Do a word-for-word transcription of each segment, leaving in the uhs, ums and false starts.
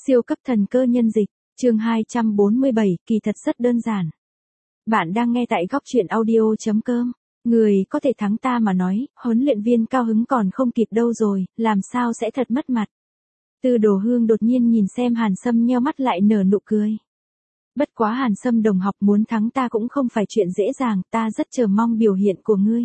Siêu cấp thần cơ nhân dịch, chương hai trăm bốn mươi bảy, kỳ thật rất đơn giản. Bạn đang nghe tại góc truyện audio chấm com. Người có thể thắng ta mà nói, huấn luyện viên cao hứng còn không kịp đâu rồi, làm sao sẽ thật mất mặt. Tư Đồ Hương đột nhiên nhìn xem Hàn Sâm nheo mắt lại nở nụ cười. Bất quá Hàn Sâm đồng học muốn thắng ta cũng không phải chuyện dễ dàng, ta rất chờ mong biểu hiện của ngươi.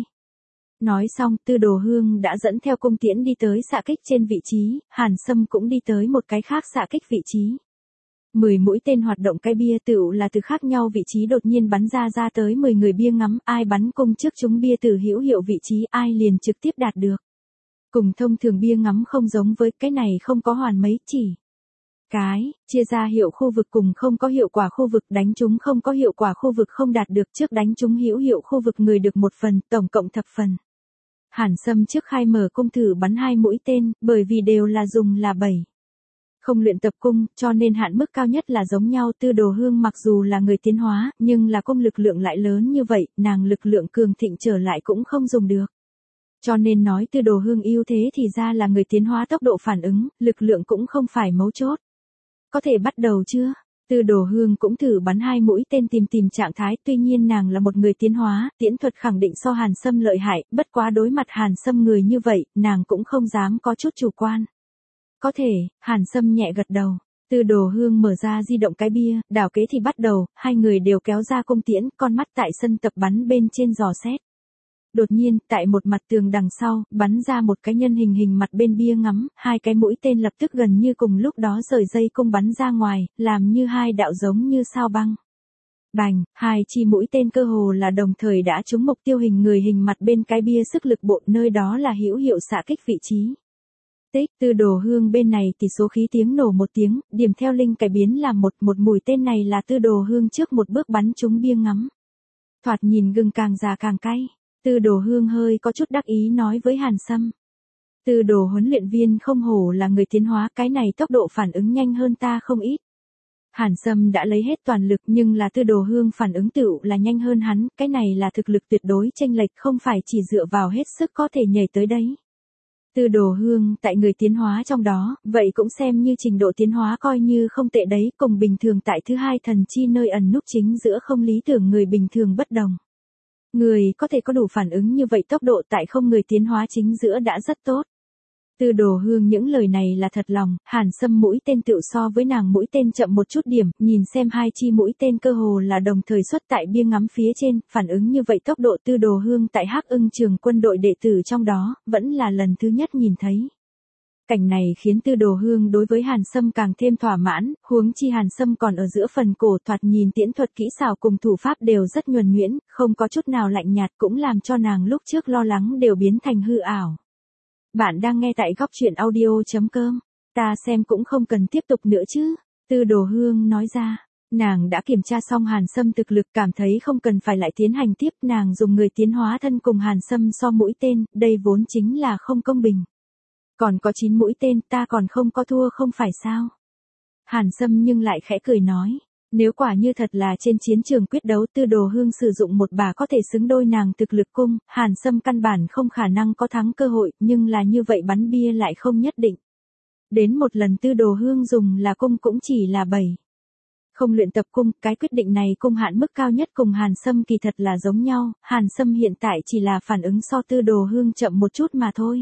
Nói xong, Tư Đồ Hương đã dẫn theo cung tiễn đi tới xạ kích trên vị trí, Hàn Sâm cũng đi tới một cái khác xạ kích vị trí. Mười mũi tên hoạt động cái bia tựu là từ khác nhau vị trí đột nhiên bắn ra ra tới mười người bia ngắm, ai bắn cung trước chúng bia từ hữu hiệu vị trí ai liền trực tiếp đạt được. Cùng thông thường bia ngắm không giống với cái này không có hoàn mấy chỉ. Cái, chia ra hiệu khu vực cùng không có hiệu quả khu vực đánh chúng không có hiệu quả khu vực không đạt được trước đánh chúng hữu hiệu khu vực người được một phần, tổng cộng thập phần. Hàn Sâm trước khai mở cung thử bắn hai mũi tên, bởi vì đều là dùng là bảy. Không luyện tập cung, cho nên hạn mức cao nhất là giống nhau. Tư Đồ Hương mặc dù là người tiến hóa, nhưng là cung lực lượng lại lớn như vậy, nàng lực lượng cường thịnh trở lại cũng không dùng được. Cho nên nói Tư Đồ Hương ưu thế thì ra là người tiến hóa tốc độ phản ứng, lực lượng cũng không phải mấu chốt. Có thể bắt đầu chưa? Tư Đồ Hương cũng thử bắn hai mũi tên tìm tìm trạng thái, tuy nhiên nàng là một người tiến hóa, tiễn thuật khẳng định so Hàn Sâm lợi hại, bất quá đối mặt Hàn Sâm người như vậy, nàng cũng không dám có chút chủ quan. Có thể, Hàn Sâm nhẹ gật đầu. Tư Đồ Hương mở ra di động cái bia, đảo kế thì bắt đầu, hai người đều kéo ra cung tiễn, con mắt tại sân tập bắn bên trên dò xét. Đột nhiên, tại một mặt tường đằng sau, bắn ra một cái nhân hình hình mặt bên bia ngắm, hai cái mũi tên lập tức gần như cùng lúc đó rời dây cung bắn ra ngoài, làm như hai đạo giống như sao băng. Bành, hai chi mũi tên cơ hồ là đồng thời đã trúng mục tiêu hình người hình mặt bên cái bia sức lực bộ, nơi đó là hữu hiệu xạ kích vị trí. Tích, Tư Đồ Hương bên này tỷ số khí tiếng nổ một tiếng, điểm theo linh cải biến là một, một mũi tên này là Tư Đồ Hương trước một bước bắn trúng bia ngắm. Thoạt nhìn gừng càng già càng cay. Tư Đồ Hương hơi có chút đắc ý nói với Hàn Sâm. Tư Đồ huấn luyện viên không hổ là người tiến hóa, cái này tốc độ phản ứng nhanh hơn ta không ít. Hàn Sâm đã lấy hết toàn lực nhưng là Tư Đồ Hương phản ứng tựu là nhanh hơn hắn, cái này là thực lực tuyệt đối chênh lệch không phải chỉ dựa vào hết sức có thể nhảy tới đấy. Tư Đồ Hương tại người tiến hóa trong đó, vậy cũng xem như trình độ tiến hóa coi như không tệ đấy, cùng bình thường tại thứ hai thần chi nơi ẩn núp chính giữa không lý tưởng người bình thường bất đồng. Người có thể có đủ phản ứng như vậy tốc độ tại không người tiến hóa chính giữa đã rất tốt. Tư Đồ Hương những lời này là thật lòng, Hàn Sâm mũi tên tựu so với nàng mũi tên chậm một chút điểm, nhìn xem hai chi mũi tên cơ hồ là đồng thời xuất tại bia ngắm phía trên, phản ứng như vậy tốc độ Tư Đồ Hương tại Hắc Ưng trường quân đội đệ tử trong đó, vẫn là lần thứ nhất nhìn thấy. Cảnh này khiến Tư Đồ Hương đối với Hàn Sâm càng thêm thỏa mãn, huống chi Hàn Sâm còn ở giữa phần cổ thoạt nhìn tiễn thuật kỹ xảo cùng thủ pháp đều rất nhuần nhuyễn, không có chút nào lạnh nhạt cũng làm cho nàng lúc trước lo lắng đều biến thành hư ảo. Bạn đang nghe tại góc truyện audio chấm com, ta xem cũng không cần tiếp tục nữa chứ, Tư Đồ Hương nói ra. Nàng đã kiểm tra xong Hàn Sâm thực lực cảm thấy không cần phải lại tiến hành tiếp, nàng dùng người tiến hóa thân cùng Hàn Sâm so mũi tên, đây vốn chính là không công bình. Còn có chín mũi tên ta còn không có thua không phải sao? Hàn Sâm nhưng lại khẽ cười nói, nếu quả như thật là trên chiến trường quyết đấu Tư Đồ Hương sử dụng một bà có thể xứng đôi nàng thực lực cung, Hàn Sâm căn bản không khả năng có thắng cơ hội, nhưng là như vậy bắn bia lại không nhất định. Đến một lần Tư Đồ Hương dùng là cung cũng chỉ là bảy. Không luyện tập cung, cái quyết định này cung hạn mức cao nhất cùng Hàn Sâm kỳ thật là giống nhau, Hàn Sâm hiện tại chỉ là phản ứng so Tư Đồ Hương chậm một chút mà thôi.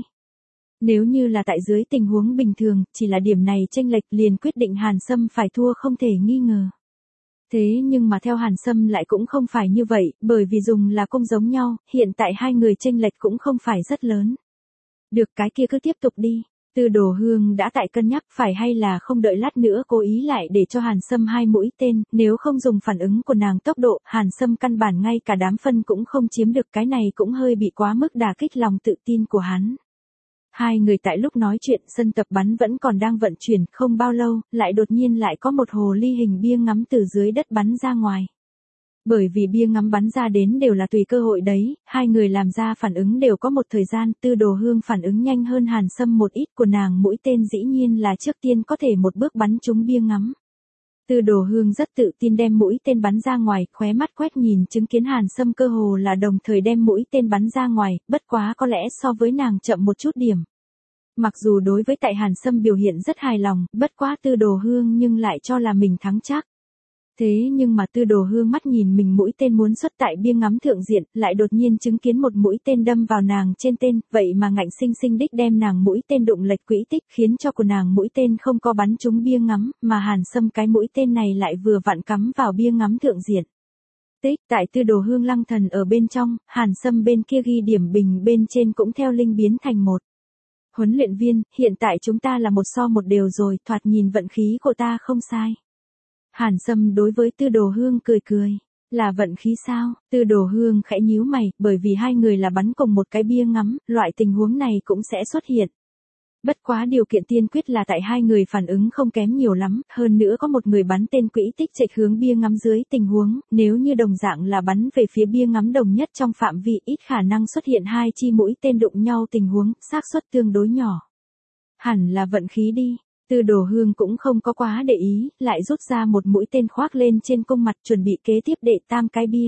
Nếu như là tại dưới tình huống bình thường, chỉ là điểm này chênh lệch liền quyết định Hàn Sâm phải thua không thể nghi ngờ. Thế nhưng mà theo Hàn Sâm lại cũng không phải như vậy, bởi vì dùng là cung giống nhau, hiện tại hai người chênh lệch cũng không phải rất lớn. Được cái kia cứ tiếp tục đi. Tư Đồ Hương đã tại cân nhắc phải hay là không đợi lát nữa cố ý lại để cho Hàn Sâm hai mũi tên, nếu không dùng phản ứng của nàng tốc độ, Hàn Sâm căn bản ngay cả đám phân cũng không chiếm được, cái này cũng hơi bị quá mức đả kích lòng tự tin của hắn. Hai người tại lúc nói chuyện sân tập bắn vẫn còn đang vận chuyển, không bao lâu, lại đột nhiên lại có một hồ ly hình bia ngắm từ dưới đất bắn ra ngoài. Bởi vì bia ngắm bắn ra đến đều là tùy cơ hội đấy, hai người làm ra phản ứng đều có một thời gian, Tư Đồ Hương phản ứng nhanh hơn Hàn Sâm một ít, của nàng mũi tên dĩ nhiên là trước tiên có thể một bước bắn trúng bia ngắm. Tư Đồ Hương rất tự tin đem mũi tên bắn ra ngoài, khóe mắt quét nhìn chứng kiến Hàn Sâm cơ hồ là đồng thời đem mũi tên bắn ra ngoài, bất quá có lẽ so với nàng chậm một chút điểm. Mặc dù đối với tại Hàn Sâm biểu hiện rất hài lòng, bất quá Tư Đồ Hương nhưng lại cho là mình thắng chắc. Thế nhưng mà Tư Đồ Hương mắt nhìn mình mũi tên muốn xuất tại bia ngắm thượng diện, lại đột nhiên chứng kiến một mũi tên đâm vào nàng trên tên, vậy mà ngạnh sinh sinh đích đem nàng mũi tên đụng lệch quỹ tích, khiến cho của nàng mũi tên không có bắn trúng bia ngắm, mà Hàn Sâm cái mũi tên này lại vừa vặn cắm vào bia ngắm thượng diện. Tích, tại Tư Đồ Hương lăng thần ở bên trong, Hàn Sâm bên kia ghi điểm bình bên trên cũng theo linh biến thành một. Huấn luyện viên, hiện tại chúng ta là một so một đều rồi, thoạt nhìn vận khí của ta không sai. Hàn Sâm đối với Tư Đồ Hương cười cười. Là vận khí sao? Tư Đồ Hương khẽ nhíu mày, bởi vì hai người là bắn cùng một cái bia ngắm, loại tình huống này cũng sẽ xuất hiện. Bất quá điều kiện tiên quyết là tại hai người phản ứng không kém nhiều lắm, hơn nữa có một người bắn tên quỹ tích chệch hướng bia ngắm dưới tình huống, nếu như đồng dạng là bắn về phía bia ngắm đồng nhất trong phạm vi ít khả năng xuất hiện hai chi mũi tên đụng nhau tình huống, xác suất tương đối nhỏ. Hẳn là vận khí đi. Tư Đồ Hương cũng không có quá để ý, lại rút ra một mũi tên khoác lên trên cung mặt chuẩn bị kế tiếp đệ tam cái bia.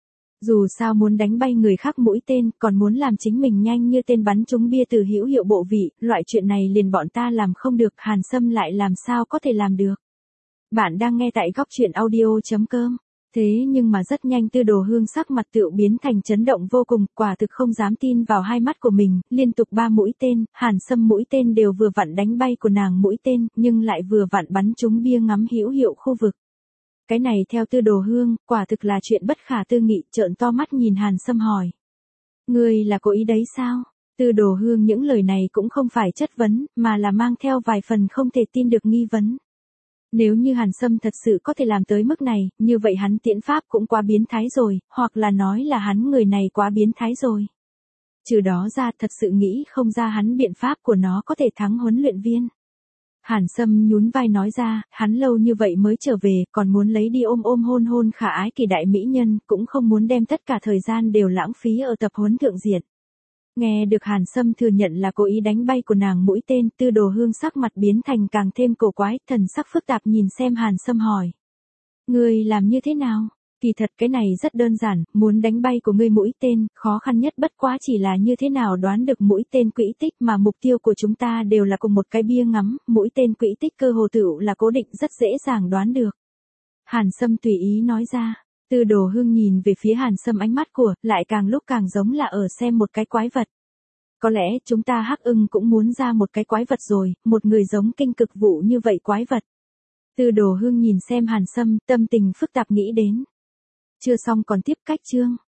Dù sao muốn đánh bay người khác mũi tên, còn muốn làm chính mình nhanh như tên bắn trúng bia từ hữu hiệu bộ vị, loại chuyện này liền bọn ta làm không được, Hàn Sâm lại làm sao có thể làm được. Bạn đang nghe tại góc truyện audio chấm com. Thế nhưng mà rất nhanh Tư Đồ Hương sắc mặt tựu biến thành chấn động vô cùng, quả thực không dám tin vào hai mắt của mình, liên tục ba mũi tên, Hàn Sâm mũi tên đều vừa vặn đánh bay của nàng mũi tên, nhưng lại vừa vặn bắn trúng bia ngắm hữu hiệu khu vực. Cái này theo Tư Đồ Hương, quả thực là chuyện bất khả tư nghị, trợn to mắt nhìn Hàn Sâm hỏi. Ngươi là cố ý đấy sao? Tư Đồ Hương những lời này cũng không phải chất vấn, mà là mang theo vài phần không thể tin được nghi vấn. Nếu như Hàn Sâm thật sự có thể làm tới mức này, như vậy hắn tiễn pháp cũng quá biến thái rồi, hoặc là nói là hắn người này quá biến thái rồi. Trừ đó ra thật sự nghĩ không ra hắn biện pháp của nó có thể thắng huấn luyện viên. Hàn Sâm nhún vai nói ra, hắn lâu như vậy mới trở về, còn muốn lấy đi ôm ôm hôn hôn khả ái kỳ đại mỹ nhân, cũng không muốn đem tất cả thời gian đều lãng phí ở tập huấn thượng diện. Nghe được Hàn Sâm thừa nhận là cố ý đánh bay của nàng mũi tên, Tư Đồ Hương sắc mặt biến thành càng thêm cổ quái, thần sắc phức tạp nhìn xem Hàn Sâm hỏi. Ngươi làm như thế nào? Kỳ thật cái này rất đơn giản, muốn đánh bay của ngươi mũi tên, khó khăn nhất bất quá chỉ là như thế nào đoán được mũi tên quỹ tích, mà mục tiêu của chúng ta đều là cùng một cái bia ngắm, mũi tên quỹ tích cơ hồ tựu là cố định, rất dễ dàng đoán được. Hàn Sâm tùy ý nói ra. Tư Đồ Hương nhìn về phía Hàn Sâm, ánh mắt của, lại càng lúc càng giống là ở xem một cái quái vật. Có lẽ chúng ta Hắc Ưng cũng muốn ra một cái quái vật rồi, một người giống kinh cực vụ như vậy quái vật. Tư Đồ Hương nhìn xem Hàn Sâm, tâm tình phức tạp nghĩ đến. Chưa xong còn tiếp cách chương.